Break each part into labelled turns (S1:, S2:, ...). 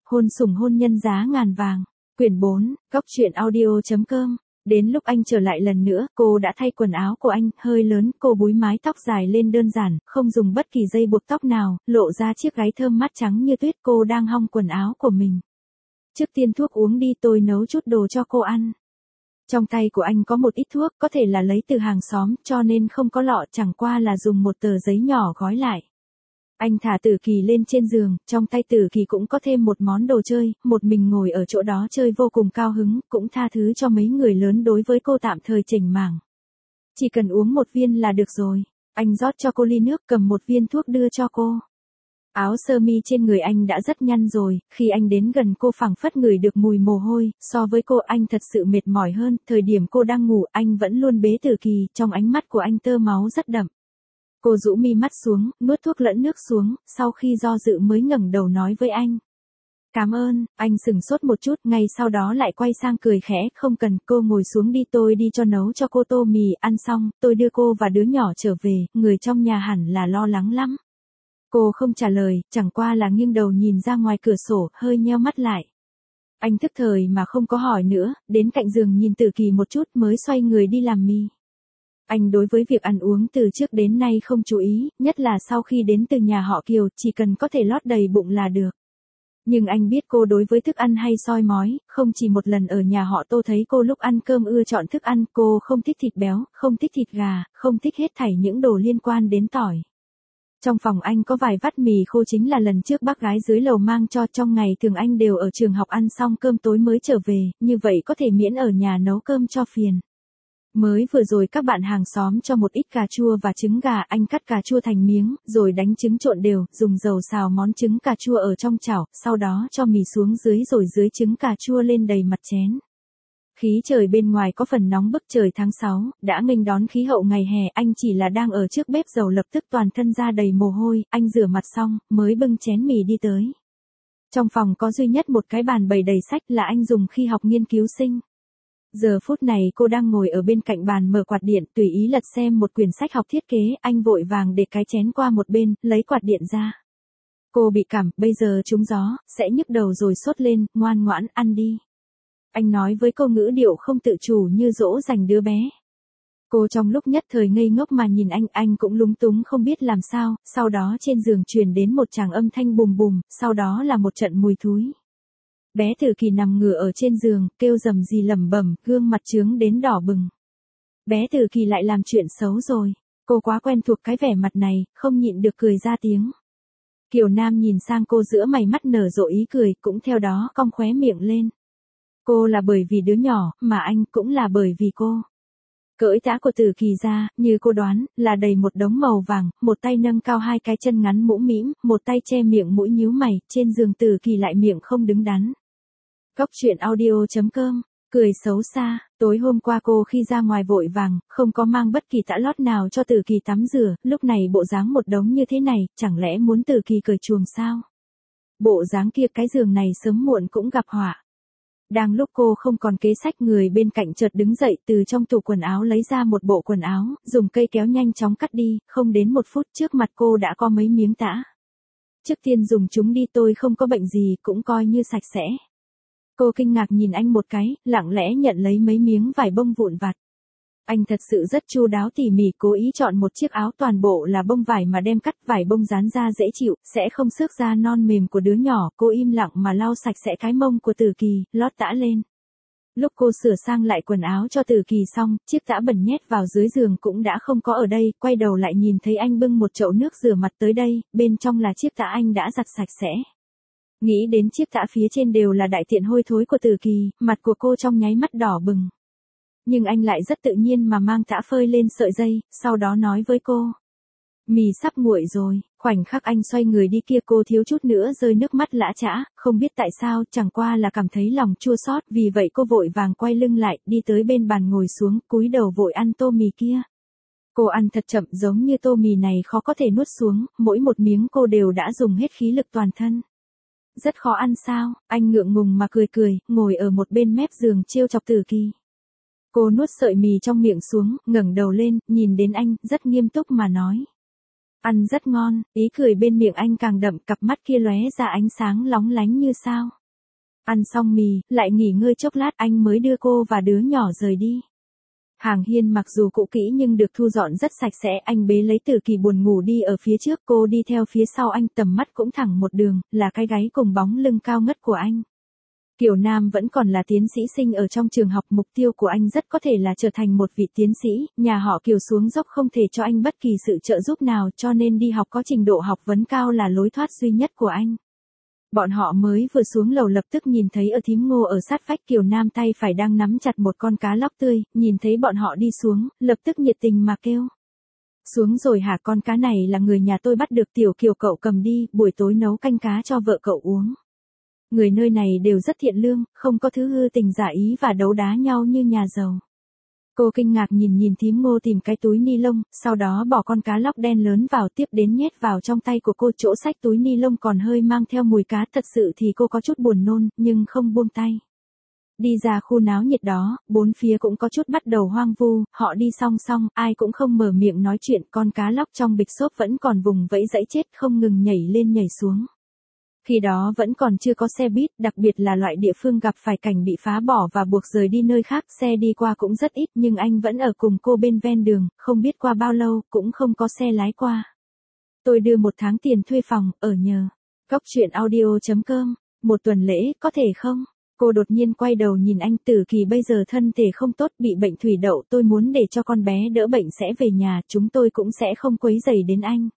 S1: Hôn sủng hôn nhân giá ngàn vàng. Quyển 4, Góc truyện audio.com. Đến lúc anh trở lại lần nữa, cô đã thay quần áo của anh, hơi lớn, cô búi mái tóc dài lên đơn giản, không dùng bất kỳ dây buộc tóc nào, lộ ra chiếc gáy thơm mát trắng như tuyết. Cô đang hong quần áo của mình. Trước tiên thuốc uống đi, tôi nấu chút đồ cho cô ăn. Trong tay của anh có một ít thuốc, có thể là lấy từ hàng xóm, cho nên không có lọ, chẳng qua là dùng một tờ giấy nhỏ gói lại. Anh thả Tử Kỳ lên trên giường, trong tay Tử Kỳ cũng có thêm một món đồ chơi, một mình ngồi ở chỗ đó chơi vô cùng cao hứng, cũng tha thứ cho mấy người lớn đối với cô tạm thời chểnh mảng. Chỉ cần uống một viên là được rồi. Anh rót cho cô ly nước, cầm một viên thuốc đưa cho cô. Áo sơ mi trên người anh đã rất nhăn rồi, khi anh đến gần cô phảng phất ngửi được mùi mồ hôi, so với cô anh thật sự mệt mỏi hơn, thời điểm cô đang ngủ anh vẫn luôn bế Tử Kỳ, trong ánh mắt của anh tơ máu rất đậm. Cô rũ mi mắt xuống, nuốt thuốc lẫn nước xuống, sau khi do dự mới ngẩng đầu nói với anh. Cảm ơn, anh sửng sốt một chút, ngay sau đó lại quay sang cười khẽ, không cần, cô ngồi xuống đi, tôi đi nấu cho cô tô mì, ăn xong, tôi đưa cô và đứa nhỏ trở về, người trong nhà hẳn là lo lắng lắm. Cô không trả lời, chẳng qua là nghiêng đầu nhìn ra ngoài cửa sổ, hơi nheo mắt lại. Anh thức thời mà không có hỏi nữa, đến cạnh giường nhìn Tử Kỳ một chút mới xoay người đi làm mì. Anh đối với việc ăn uống từ trước đến nay không chú ý, nhất là sau khi đến từ nhà họ Kiều, chỉ cần có thể lót đầy bụng là được. Nhưng anh biết cô đối với thức ăn hay soi mói, không chỉ một lần ở nhà họ Tô thấy cô lúc ăn cơm ưa chọn thức ăn, cô không thích thịt béo, không thích thịt gà, không thích hết thảy những đồ liên quan đến tỏi. Trong phòng anh có vài vắt mì khô chính là lần trước bác gái dưới lầu mang cho, trong ngày thường anh đều ở trường học ăn xong cơm tối mới trở về, như vậy có thể miễn ở nhà nấu cơm cho phiền. Mới vừa rồi các bạn hàng xóm cho một ít cà chua và trứng gà, anh cắt cà chua thành miếng, rồi đánh trứng trộn đều, dùng dầu xào món trứng cà chua ở trong chảo, sau đó cho mì xuống dưới rồi dưới trứng cà chua lên đầy mặt chén. Khí trời bên ngoài có phần nóng bức, trời tháng 6, đã nghênh đón khí hậu ngày hè, anh chỉ là đang ở trước bếp dầu lập tức toàn thân ra đầy mồ hôi, anh rửa mặt xong, mới bưng chén mì đi tới. Trong phòng có duy nhất một cái bàn bày đầy sách là anh dùng khi học nghiên cứu sinh. Giờ phút này cô đang ngồi ở bên cạnh bàn mở quạt điện, tùy ý lật xem một quyển sách học thiết kế, anh vội vàng để cái chén qua một bên, lấy quạt điện ra. Cô bị cảm, bây giờ trúng gió, sẽ nhức đầu rồi sốt lên, ngoan ngoãn, ăn đi. Anh nói với cô ngữ điệu không tự chủ như dỗ dành đứa bé. Cô trong lúc nhất thời ngây ngốc mà nhìn anh cũng lúng túng không biết làm sao, sau đó trên giường truyền đến một tràng âm thanh bùm bùm, sau đó là một trận mùi thúi. Bé Tử Kỳ nằm ngửa ở trên giường, kêu rầm rì lẩm bẩm, gương mặt trướng đến đỏ bừng. Bé Tử Kỳ lại làm chuyện xấu rồi. Cô quá quen thuộc cái vẻ mặt này, không nhịn được cười ra tiếng. Kiều Nam nhìn sang cô giữa mày mắt nở rộ ý cười, cũng theo đó cong khóe miệng lên. Cô là bởi vì đứa nhỏ, mà anh cũng là bởi vì cô. Cởi tã của Tử Kỳ ra, như cô đoán, là đầy một đống màu vàng, một tay nâng cao hai cái chân ngắn mũm mĩm, một tay che miệng mũi nhíu mày, trên giường Tử Kỳ lại miệng không đứng đắn. Góc truyện audio.com, cười xấu xa, tối hôm qua cô khi ra ngoài vội vàng, không có mang bất kỳ tã lót nào cho Tử Kỳ tắm rửa, lúc này bộ dáng một đống như thế này, chẳng lẽ muốn Tử Kỳ cởi chuồng sao? Bộ dáng kia cái giường này sớm muộn cũng gặp họa. Đang lúc cô không còn kế sách, người bên cạnh chợt đứng dậy, từ trong tủ quần áo lấy ra một bộ quần áo, dùng cây kéo nhanh chóng cắt đi, không đến một phút trước mặt cô đã có mấy miếng tã. Trước tiên dùng chúng đi, tôi không có bệnh gì, cũng coi như sạch sẽ. Cô kinh ngạc nhìn anh một cái, lặng lẽ nhận lấy mấy miếng vải bông vụn vặt. Anh thật sự rất chu đáo tỉ mỉ, cố ý chọn một chiếc áo toàn bộ là bông vải mà đem cắt, vải bông dán ra dễ chịu, sẽ không xước da non mềm của đứa nhỏ. Cô im lặng mà lau sạch sẽ cái mông của Tử Kỳ, lót tã lên. Lúc cô sửa sang lại quần áo cho Tử Kỳ xong, chiếc tã bẩn nhét vào dưới giường cũng đã không có ở đây, quay đầu lại nhìn thấy anh bưng một chậu nước rửa mặt tới đây, bên trong là chiếc tã anh đã giặt sạch sẽ. Nghĩ đến chiếc tã phía trên đều là đại tiện hôi thối của Tử Kỳ, mặt của cô trong nháy mắt đỏ bừng. Nhưng anh lại rất tự nhiên mà mang tã phơi lên sợi dây, sau đó nói với cô. Mì sắp nguội rồi, khoảnh khắc anh xoay người đi kia cô thiếu chút nữa rơi nước mắt lã chã, không biết tại sao, chẳng qua là cảm thấy lòng chua xót, vì vậy cô vội vàng quay lưng lại, đi tới bên bàn ngồi xuống, cúi đầu vội ăn tô mì kia. Cô ăn thật chậm, giống như tô mì này khó có thể nuốt xuống, mỗi một miếng cô đều đã dùng hết khí lực toàn thân. Rất khó ăn sao? Anh ngượng ngùng mà cười, ngồi ở một bên mép giường trêu chọc Tử Kỳ. Cô nuốt sợi mì trong miệng xuống, ngẩng đầu lên, nhìn đến anh, rất nghiêm túc mà nói. Ăn rất ngon, ý cười bên miệng anh càng đậm, cặp mắt kia lóe ra ánh sáng lóng lánh như sao. Ăn xong mì, lại nghỉ ngơi chốc lát anh mới đưa cô và đứa nhỏ rời đi. Hàng hiên mặc dù cũ kỹ nhưng được thu dọn rất sạch sẽ, anh bế lấy Tử Kỳ buồn ngủ đi ở phía trước, cô đi theo phía sau anh, tầm mắt cũng thẳng một đường, là cái gáy cùng bóng lưng cao ngất của anh. Kiều Nam vẫn còn là tiến sĩ sinh ở trong trường học, mục tiêu của anh rất có thể là trở thành một vị tiến sĩ, nhà họ Kiều xuống dốc không thể cho anh bất kỳ sự trợ giúp nào, cho nên đi học có trình độ học vấn cao là lối thoát duy nhất của anh. Bọn họ mới vừa xuống lầu lập tức nhìn thấy ở thím Ngô ở sát vách, Kiều Nam tay phải đang nắm chặt một con cá lóc tươi, nhìn thấy bọn họ đi xuống, lập tức nhiệt tình mà kêu. Xuống rồi hả, con cá này là người nhà tôi bắt được, Tiểu Kiều cậu cầm đi, buổi tối nấu canh cá cho vợ cậu uống. Người nơi này đều rất thiện lương, không có thứ hư tình giả ý và đấu đá nhau như nhà giàu. Cô kinh ngạc nhìn thím Ngô tìm cái túi ni lông, sau đó bỏ con cá lóc đen lớn vào, tiếp đến nhét vào trong tay của cô, chỗ xách túi ni lông còn hơi mang theo mùi cá, thật sự thì cô có chút buồn nôn, nhưng không buông tay. Đi ra khu náo nhiệt đó, bốn phía cũng có chút bắt đầu hoang vu, họ đi song song, ai cũng không mở miệng nói chuyện, con cá lóc trong bịch xốp vẫn còn vùng vẫy dãy chết, không ngừng nhảy lên nhảy xuống. Khi đó vẫn còn chưa có xe buýt, đặc biệt là loại địa phương gặp phải cảnh bị phá bỏ và buộc rời đi nơi khác, xe đi qua cũng rất ít, nhưng anh vẫn ở cùng cô bên ven đường, không biết qua bao lâu, cũng không có xe lái qua. Tôi đưa 1 tháng tiền thuê phòng, ở nhờ. Cóc truyện audio.com, 1 tuần lễ, có thể không? Cô đột nhiên quay đầu nhìn anh. Tử Kỳ bây giờ thân thể không tốt, bị bệnh thủy đậu, tôi muốn để cho con bé đỡ bệnh sẽ về nhà, chúng tôi cũng sẽ không quấy rầy đến anh.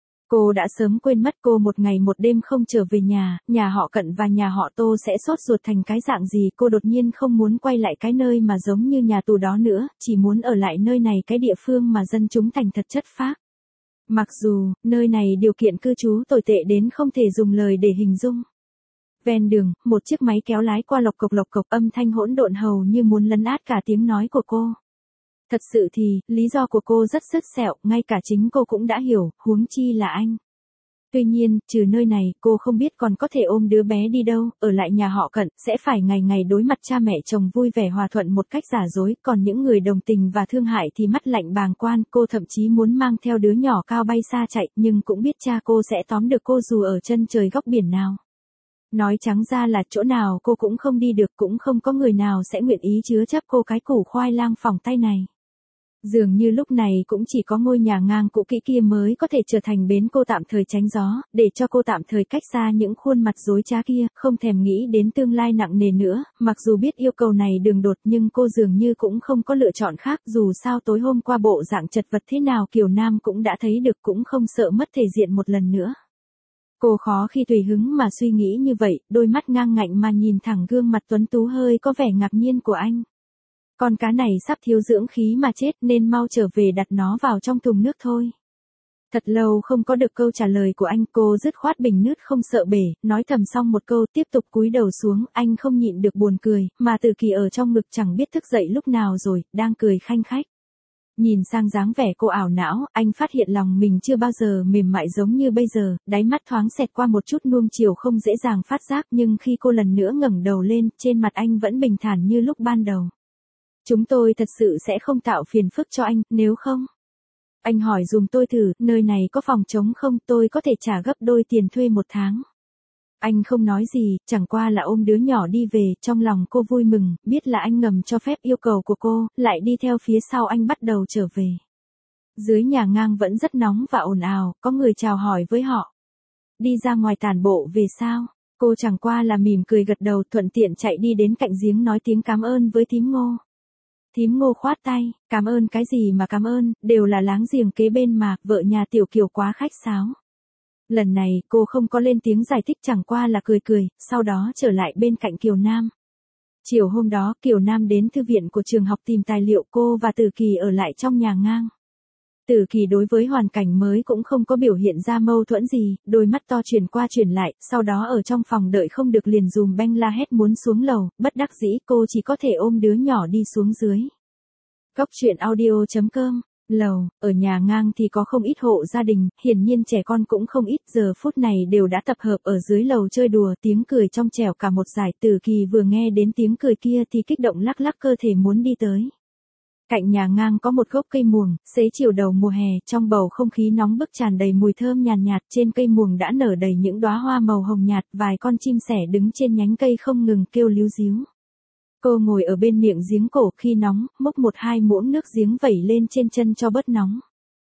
S1: Cô đã sớm quên mất cô 1 ngày 1 đêm không trở về nhà họ Cận và nhà họ Tô sẽ sốt ruột thành cái dạng gì, cô đột nhiên không muốn quay lại cái nơi mà giống như nhà tù đó nữa, chỉ muốn ở lại nơi này, cái địa phương mà dân chúng thành thật chất phác. Mặc dù, nơi này điều kiện cư trú tồi tệ đến không thể dùng lời để hình dung. Ven đường, một chiếc máy kéo lái qua lộc cộc, âm thanh hỗn độn hầu như muốn lấn át cả tiếng nói của cô. Thật sự thì, lý do của cô rất sứt sẹo, ngay cả chính cô cũng đã hiểu, huống chi là anh. Tuy nhiên, trừ nơi này, cô không biết còn có thể ôm đứa bé đi đâu, ở lại nhà họ Cận, sẽ phải ngày ngày đối mặt cha mẹ chồng vui vẻ hòa thuận một cách giả dối, còn những người đồng tình và thương hại thì mắt lạnh bàng quan, cô thậm chí muốn mang theo đứa nhỏ cao bay xa chạy, nhưng cũng biết cha cô sẽ tóm được cô dù ở chân trời góc biển nào. Nói trắng ra là chỗ nào cô cũng không đi được, cũng không có người nào sẽ nguyện ý chứa chấp cô cái củ khoai lang phỏng tay này. Dường như lúc này cũng chỉ có ngôi nhà ngang cũ kỹ kia mới có thể trở thành bến cô tạm thời tránh gió, để cho cô tạm thời cách xa những khuôn mặt dối trá kia, không thèm nghĩ đến tương lai nặng nề nữa, mặc dù biết yêu cầu này đường đột nhưng cô dường như cũng không có lựa chọn khác, dù sao tối hôm qua bộ dạng chật vật thế nào Kiều Nam cũng đã thấy được, cũng không sợ mất thể diện một lần nữa. Cô khó khi tùy hứng mà suy nghĩ như vậy, đôi mắt ngang ngạnh mà nhìn thẳng gương mặt tuấn tú hơi có vẻ ngạc nhiên của anh. Con cá này sắp thiếu dưỡng khí mà chết, nên mau trở về đặt nó vào trong thùng nước thôi. Thật lâu không có được câu trả lời của anh, cô dứt khoát bình nước không sợ bể, nói thầm xong một câu tiếp tục cúi đầu xuống, anh không nhịn được buồn cười, mà Tử Kỳ ở trong ngực chẳng biết thức dậy lúc nào rồi, đang cười khanh khách. Nhìn sang dáng vẻ cô ảo não, anh phát hiện lòng mình chưa bao giờ mềm mại giống như bây giờ, đáy mắt thoáng xẹt qua một chút nuông chiều không dễ dàng phát giác, nhưng khi cô lần nữa ngẩng đầu lên, trên mặt anh vẫn bình thản như lúc ban đầu. Chúng tôi thật sự sẽ không tạo phiền phức cho anh, nếu không. Anh hỏi dùm tôi thử, nơi này có phòng trống không, tôi có thể trả gấp đôi tiền thuê 1 tháng. Anh không nói gì, chẳng qua là ôm đứa nhỏ đi về, trong lòng cô vui mừng, biết là anh ngầm cho phép yêu cầu của cô, lại đi theo phía sau anh bắt đầu trở về. Dưới nhà ngang vẫn rất nóng và ồn ào, có người chào hỏi với họ. Đi ra ngoài tản bộ về sao? Cô chẳng qua là mỉm cười gật đầu, thuận tiện chạy đi đến cạnh giếng nói tiếng cảm ơn với thím Ngô. Thím Ngô khoát tay, cảm ơn cái gì mà cảm ơn, đều là láng giềng kế bên mà, vợ nhà Tiểu Kiều quá khách sáo. Lần này, cô không có lên tiếng giải thích, chẳng qua là cười, sau đó trở lại bên cạnh Kiều Nam. Chiều hôm đó, Kiều Nam đến thư viện của trường học tìm tài liệu, cô và Tử Kỳ ở lại trong nhà ngang. Tử Kỳ đối với hoàn cảnh mới cũng không có biểu hiện ra mâu thuẫn gì, đôi mắt to chuyển qua chuyển lại, sau đó ở trong phòng đợi không được liền dùm beng la hét muốn xuống lầu, bất đắc dĩ cô chỉ có thể ôm đứa nhỏ đi xuống dưới. Cóc truyện audio.com. Lầu, ở nhà ngang thì có không ít hộ gia đình, hiển nhiên trẻ con cũng không ít, giờ phút này đều đã tập hợp ở dưới lầu chơi đùa, tiếng cười trong trẻo cả một dải. Tử Kỳ vừa nghe đến tiếng cười kia thì kích động lắc lắc cơ thể muốn đi tới. Cạnh nhà ngang có một gốc cây muồng, xế chiều đầu mùa hè, trong bầu không khí nóng bức tràn đầy mùi thơm nhàn nhạt, trên cây muồng đã nở đầy những đóa hoa màu hồng nhạt, vài con chim sẻ đứng trên nhánh cây không ngừng kêu líu ríu. Cô ngồi ở bên miệng giếng cổ, khi nóng, múc một hai muỗng nước giếng vẩy lên trên chân cho bớt nóng.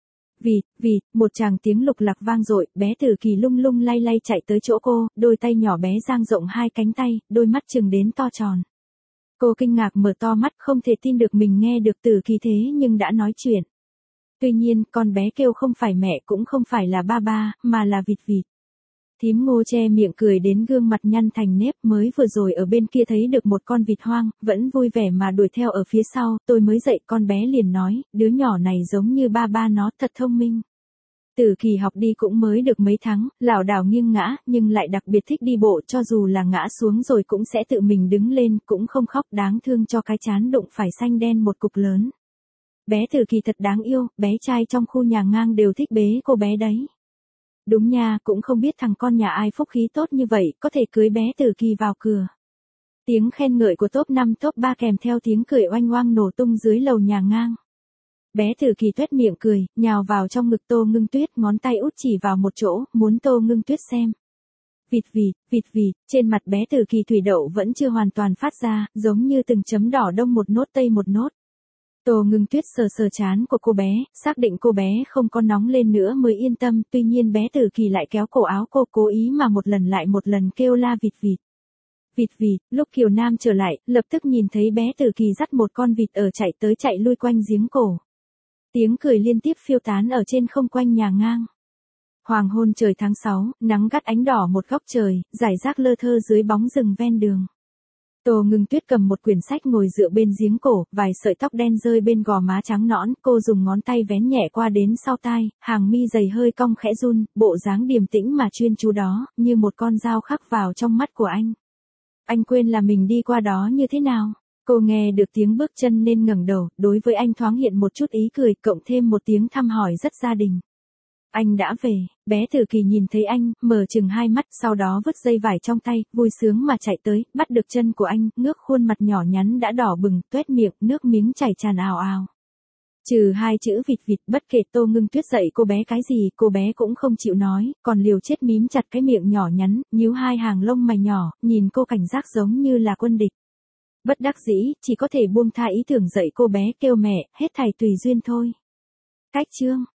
S1: Vịt, một tràng tiếng lục lạc vang dội, bé Tử Kỳ lung lung lay lay chạy tới chỗ cô, đôi tay nhỏ bé dang rộng hai cánh tay, đôi mắt trừng đến to tròn. Cô kinh ngạc mở to mắt, không thể tin được mình nghe được Tử Kỳ thế nhưng đã nói chuyện. Tuy nhiên, con bé kêu không phải mẹ cũng không phải là ba ba, mà là vịt. Thím Ngô che miệng cười đến gương mặt nhăn thành nếp, mới vừa rồi ở bên kia thấy được một con vịt hoang, vẫn vui vẻ mà đuổi theo ở phía sau, tôi mới dậy, con bé liền nói, đứa nhỏ này giống như ba ba nó, thật thông minh. Tử Kỳ học đi cũng mới được mấy tháng, lảo đảo nghiêng ngã, nhưng lại đặc biệt thích đi bộ, cho dù là ngã xuống rồi cũng sẽ tự mình đứng lên, cũng không khóc, đáng thương cho cái trán đụng phải xanh đen một cục lớn. Bé Tử Kỳ thật đáng yêu, bé trai trong khu nhà ngang đều thích bế cô bé đấy. Đúng nha, cũng không biết thằng con nhà ai phúc khí tốt như vậy, có thể cưới bé Tử Kỳ vào cửa. Tiếng khen ngợi của top 5 top 3 kèm theo tiếng cười oanh oang nổ tung dưới lầu nhà ngang. Bé Tử Kỳ tuét miệng cười, nhào vào trong ngực Tô Ngưng Tuyết, ngón tay út chỉ vào một chỗ, muốn Tô Ngưng Tuyết xem. Vịt, trên mặt bé Tử Kỳ thủy đậu vẫn chưa hoàn toàn phát ra, giống như từng chấm đỏ đông một nốt tây một nốt. Tô Ngưng Tuyết sờ trán của cô bé, xác định cô bé không có nóng lên nữa mới yên tâm, tuy nhiên bé Tử Kỳ lại kéo cổ áo cô, cố ý mà một lần lại một lần kêu la vịt. Lúc Kiều Nam trở lại, lập tức nhìn thấy bé Tử Kỳ dắt một con vịt ở chạy tới chạy lui quanh giếng cổ. Tiếng cười liên tiếp phiêu tán ở trên không quanh nhà ngang. Hoàng hôn trời tháng 6, nắng gắt ánh đỏ một góc trời, rải rác lơ thơ dưới bóng rừng ven đường. Tô Ngưng Tuyết cầm một quyển sách ngồi dựa bên giếng cổ, vài sợi tóc đen rơi bên gò má trắng nõn, cô dùng ngón tay vén nhẹ qua đến sau tai, hàng mi dày hơi cong khẽ run, bộ dáng điềm tĩnh mà chuyên chú đó, như một con dao khắc vào trong mắt của anh. Anh quên là mình đi qua đó như thế nào? Cô nghe được tiếng bước chân nên ngẩng đầu, đối với anh thoáng hiện một chút ý cười, cộng thêm một tiếng thăm hỏi rất gia đình. Anh đã về, bé Tử Kỳ nhìn thấy anh, mở chừng hai mắt, sau đó vứt dây vải trong tay, vui sướng mà chạy tới, bắt được chân của anh, ngước khuôn mặt nhỏ nhắn đã đỏ bừng, tuét miệng, nước miếng chảy tràn ào ào. Trừ hai chữ vịt, bất kể Tô Ngưng Tuyết dạy cô bé cái gì, cô bé cũng không chịu nói, còn liều chết mím chặt cái miệng nhỏ nhắn, nhíu hai hàng lông mày nhỏ, nhìn cô cảnh giác giống như là quân địch. Bất đắc dĩ, chỉ có thể buông tha ý tưởng dạy cô bé, kêu mẹ, hết thảy tùy duyên thôi. Cách chương